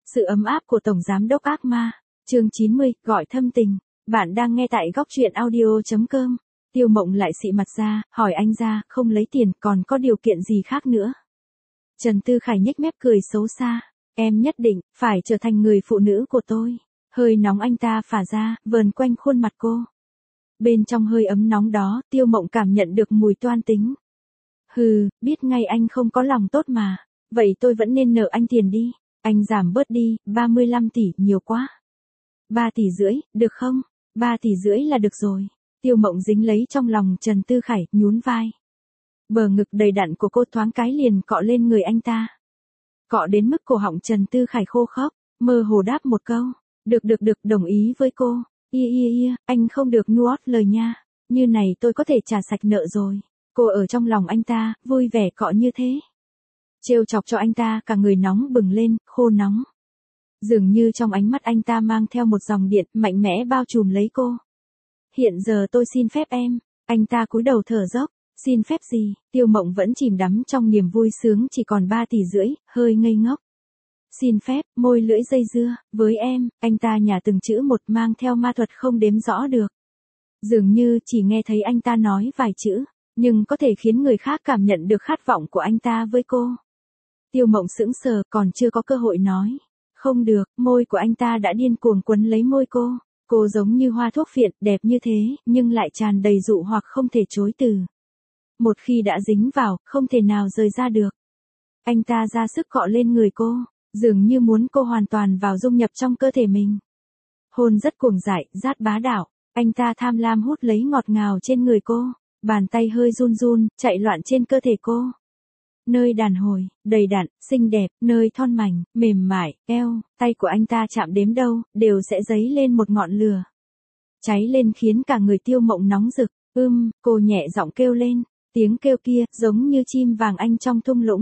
Sự ấm áp của Tổng Giám đốc ác ma. Chương 90, gọi thâm tình. Bạn đang nghe tại góc truyện audio.com. Tiêu Mộng lại xị mặt ra, hỏi anh ra, không lấy tiền, còn có điều kiện gì khác nữa. Trần Tư Khải nhếch mép cười xấu xa. Em nhất định, phải trở thành người phụ nữ của tôi. Hơi nóng anh ta phả ra, vờn quanh khuôn mặt cô. Bên trong hơi ấm nóng đó, Tiêu Mộng cảm nhận được mùi toan tính. Hừ, biết ngay anh không có lòng tốt mà. Vậy tôi vẫn nên nợ anh tiền đi. Anh giảm bớt đi, 35 tỷ, nhiều quá. 3 tỷ rưỡi, được không? 3 tỷ rưỡi là được rồi. Tiêu Mộng dính lấy trong lòng Trần Tư Khải, nhún vai. Bờ ngực đầy đặn của cô thoáng cái liền cọ lên người anh ta. Cọ đến mức cổ họng Trần Tư Khải khô khốc, mơ hồ đáp một câu. Được, đồng ý với cô. Anh không được nuốt lời nha. Như này tôi có thể trả sạch nợ rồi. Cô ở trong lòng anh ta, vui vẻ cọ như thế. Trêu chọc cho anh ta, cả người nóng bừng lên, khô nóng. Dường như trong ánh mắt anh ta mang theo một dòng điện mạnh mẽ bao trùm lấy cô. Hiện giờ tôi xin phép em. Anh ta cúi đầu thở dốc. Xin phép gì? Tiêu Mộng vẫn chìm đắm trong niềm vui sướng, chỉ còn 3 tỷ rưỡi, hơi ngây ngốc. Xin phép, môi lưỡi dây dưa, với em. Anh ta nhả từng chữ một, mang theo ma thuật không đếm rõ được. Dường như chỉ nghe thấy anh ta nói vài chữ, nhưng có thể khiến người khác cảm nhận được khát vọng của anh ta với cô. Tiêu Mộng sững sờ, còn chưa có cơ hội nói. Không được, môi của anh ta đã điên cuồng quấn lấy môi cô. Cô giống như hoa thuốc phiện, đẹp như thế, nhưng lại tràn đầy dụ hoặc không thể chối từ. Một khi đã dính vào, không thể nào rời ra được. Anh ta ra sức cọ lên người cô, dường như muốn cô hoàn toàn vào dung nhập trong cơ thể mình. Hôn rất cuồng dại, rát bá đạo. Anh ta tham lam hút lấy ngọt ngào trên người cô, bàn tay hơi run run, chạy loạn trên cơ thể cô. Nơi đàn hồi, đầy đặn, xinh đẹp, nơi thon mảnh, mềm mại, eo, tay của anh ta chạm đếm đâu, đều sẽ dấy lên một ngọn lửa. Cháy lên khiến cả người Tiêu Mộng nóng rực. Cô nhẹ giọng kêu lên, tiếng kêu kia, giống như chim vàng anh trong thung lũng.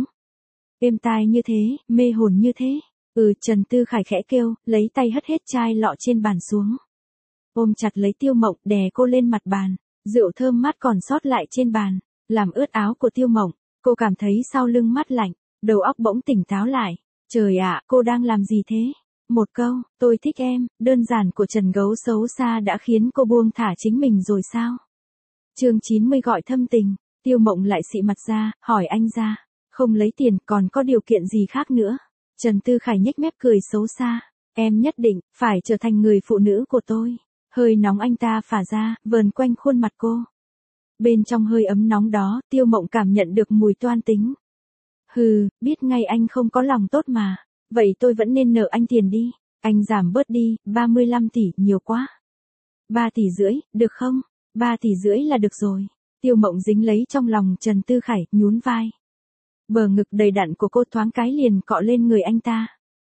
Êm tai như thế, mê hồn như thế. Trần Tư Khải khẽ kêu, lấy tay hất hết chai lọ trên bàn xuống. Ôm chặt lấy Tiêu Mộng, đè cô lên mặt bàn. Rượu thơm mát còn sót lại trên bàn, làm ướt áo của Tiêu Mộng. Cô cảm thấy sau lưng mát lạnh, đầu óc bỗng tỉnh táo lại. Trời ạ, cô đang làm gì thế? Một câu, tôi thích em, đơn giản của Trần Gấu xấu xa đã khiến cô buông thả chính mình rồi sao? Chương 90 gọi thâm tình. Tiêu Mộng lại xị mặt ra, hỏi anh ra. Không lấy tiền, còn có điều kiện gì khác nữa? Trần Tư Khải nhếch mép cười xấu xa. Em nhất định, phải trở thành người phụ nữ của tôi. Hơi nóng anh ta phả ra, vờn quanh khuôn mặt cô. Bên trong hơi ấm nóng đó, Tiêu Mộng cảm nhận được mùi toan tính. Hừ, biết ngay anh không có lòng tốt mà. Vậy tôi vẫn nên nợ anh tiền đi. Anh giảm bớt đi, 35 tỷ, nhiều quá. 3 tỷ rưỡi, được không? 3 tỷ rưỡi là được rồi. Tiêu Mộng dính lấy trong lòng Trần Tư Khải, nhún vai. Bờ ngực đầy đặn của cô thoáng cái liền cọ lên người anh ta.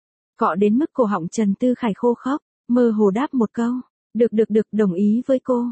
Cọ đến mức cổ họng Trần Tư Khải khô khốc, mơ hồ đáp một câu. Được, đồng ý với cô.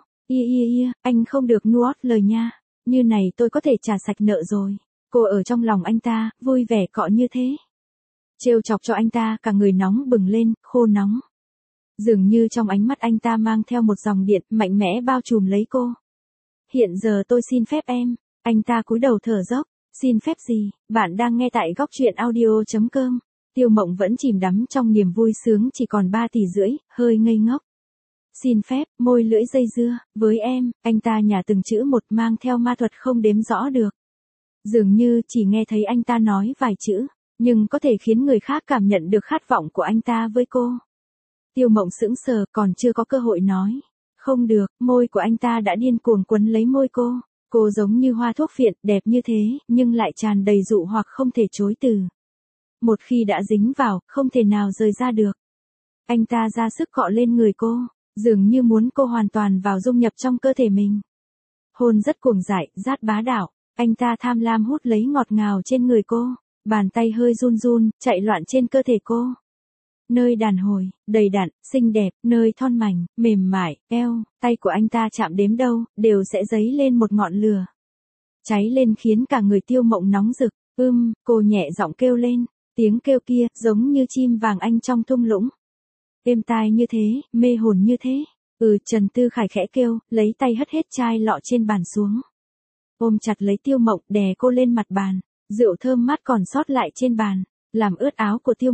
Anh không được nuốt lời nha. Như này tôi có thể trả sạch nợ rồi. Cô ở trong lòng anh ta, vui vẻ cọ như thế. Trêu chọc cho anh ta, cả người nóng bừng lên, khô nóng. Dường như trong ánh mắt anh ta mang theo một dòng điện mạnh mẽ bao trùm lấy cô. Hiện giờ tôi xin phép em. Anh ta cúi đầu thở dốc. Xin phép gì? Bạn đang nghe tại góc truyện audio.com. Tiêu Mộng vẫn chìm đắm trong niềm vui sướng, chỉ còn 3 tỷ rưỡi, hơi ngây ngốc. Xin phép, môi lưỡi dây dưa, với em. Anh ta nhả từng chữ một, mang theo ma thuật không đếm rõ được. Dường như chỉ nghe thấy anh ta nói vài chữ, nhưng có thể khiến người khác cảm nhận được khát vọng của anh ta với cô. Tiêu Mộng sững sờ, còn chưa có cơ hội nói. Không được, môi của anh ta đã điên cuồng quấn lấy môi cô. Cô giống như hoa thuốc phiện, đẹp như thế, nhưng lại tràn đầy dụ hoặc không thể chối từ. Một khi đã dính vào, không thể nào rời ra được. Anh ta ra sức cọ lên người cô, dường như muốn cô hoàn toàn vào dung nhập trong cơ thể mình. Hôn rất cuồng dại, rát bá đạo. Anh ta tham lam hút lấy ngọt ngào trên người cô, bàn tay hơi run run, chạy loạn trên cơ thể cô. Nơi đàn hồi, đầy đặn, xinh đẹp, nơi thon mảnh, mềm mại, eo, tay của anh ta chạm đếm đâu, đều sẽ dấy lên một ngọn lửa. Cháy lên khiến cả người Tiêu Mộng nóng rực. Cô nhẹ giọng kêu lên, tiếng kêu kia, giống như chim vàng anh trong thung lũng. Êm tai như thế, mê hồn như thế. Trần Tư Khải khẽ kêu, lấy tay hất hết chai lọ trên bàn xuống. Ôm chặt lấy Tiêu Mộng, đè cô lên mặt bàn. Rượu thơm mát còn sót lại trên bàn, làm ướt áo của Tiêu Mộng.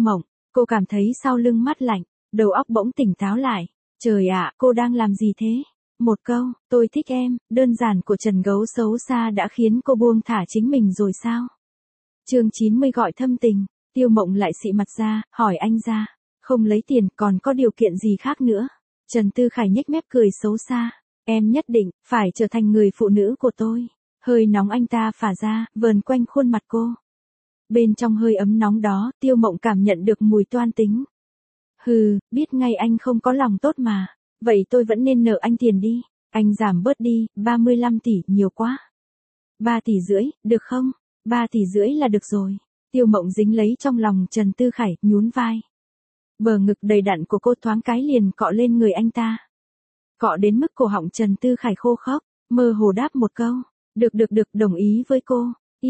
Cô cảm thấy sau lưng mát lạnh, đầu óc bỗng tỉnh táo lại. Trời ạ, cô đang làm gì thế? Một câu, tôi thích em, đơn giản của Trần Gấu xấu xa đã khiến cô buông thả chính mình rồi sao? Chương 90 gọi thâm tình, Tiêu Mộng lại xị mặt ra, hỏi anh ra. Không lấy tiền, còn có điều kiện gì khác nữa? Trần Tư Khải nhếch mép cười xấu xa. Em nhất định, phải trở thành người phụ nữ của tôi. Hơi nóng anh ta phả ra, vờn quanh khuôn mặt cô. Bên trong hơi ấm nóng đó, Tiêu Mộng cảm nhận được mùi toan tính. Hừ, biết ngay anh không có lòng tốt mà. Vậy tôi vẫn nên nợ anh tiền đi. Anh giảm bớt đi, 35 tỷ, nhiều quá. 3 tỷ rưỡi, được không? 3 tỷ rưỡi là được rồi. Tiêu Mộng dính lấy trong lòng Trần Tư Khải, nhún vai. Bờ ngực đầy đặn của cô thoáng cái liền cọ lên người anh ta. Cọ đến mức cổ họng Trần Tư Khải khô khốc, mơ hồ đáp một câu. Được, đồng ý với cô.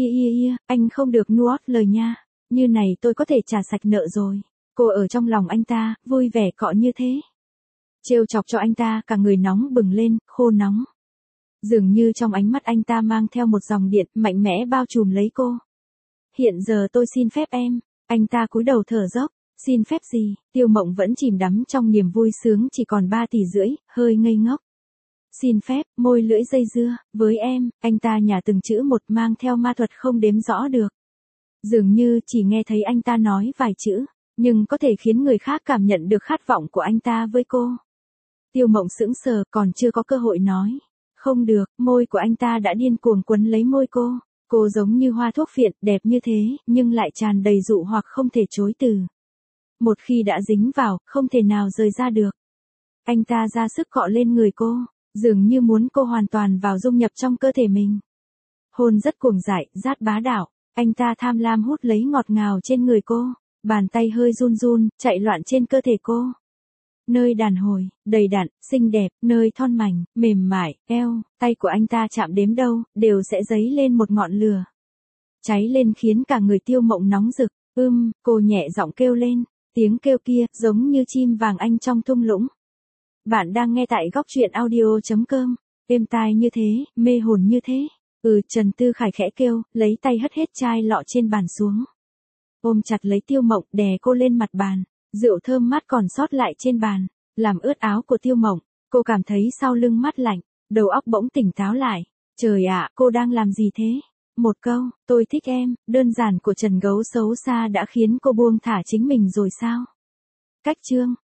Anh không được nuốt lời nha. Như này tôi có thể trả sạch nợ rồi. Cô ở trong lòng anh ta, vui vẻ cọ như thế. Trêu chọc cho anh ta, cả người nóng bừng lên, khô nóng. Dường như trong ánh mắt anh ta mang theo một dòng điện mạnh mẽ bao trùm lấy cô. Hiện giờ tôi xin phép em. Anh ta cúi đầu thở dốc. Xin phép gì? Tiêu Mộng vẫn chìm đắm trong niềm vui sướng chỉ còn 3 tỷ rưỡi, hơi ngây ngốc. Xin phép, môi lưỡi dây dưa, với em, anh ta nhả từng chữ một mang theo ma thuật không đếm rõ được. Dường như chỉ nghe thấy anh ta nói vài chữ, nhưng có thể khiến người khác cảm nhận được khát vọng của anh ta với cô. Tiêu Mộng sững sờ, còn chưa có cơ hội nói. Không được, môi của anh ta đã điên cuồng quấn lấy môi cô. Cô giống như hoa thuốc phiện, đẹp như thế, nhưng lại tràn đầy dụ hoặc không thể chối từ. Một khi đã dính vào, không thể nào rời ra được. Anh ta ra sức cọ lên người cô, dường như muốn cô hoàn toàn vào dung nhập trong cơ thể mình. Hôn rất cuồng dại, rát bá đạo, anh ta tham lam hút lấy ngọt ngào trên người cô, bàn tay hơi run run, chạy loạn trên cơ thể cô. Nơi đàn hồi, đầy đặn, xinh đẹp, nơi thon mảnh, mềm mại, eo, tay của anh ta chạm đếm đâu, đều sẽ dấy lên một ngọn lửa. Cháy lên khiến cả người Tiêu Mộng nóng rực, cô nhẹ giọng kêu lên, tiếng kêu kia, giống như chim vàng anh trong thung lũng. Bạn đang nghe tại góc truyện audio.com, êm tai như thế, mê hồn như thế. Trần Tư Khải khẽ kêu, lấy tay hất hết chai lọ trên bàn xuống. Ôm chặt lấy Tiêu Mộng, đè cô lên mặt bàn, rượu thơm mát còn sót lại trên bàn, làm ướt áo của Tiêu Mộng, cô cảm thấy sau lưng mát lạnh, đầu óc bỗng tỉnh táo lại. Trời ạ, cô đang làm gì thế? Một câu, tôi thích em, đơn giản của Trần Gấu xấu xa đã khiến cô buông thả chính mình rồi sao? Cách chương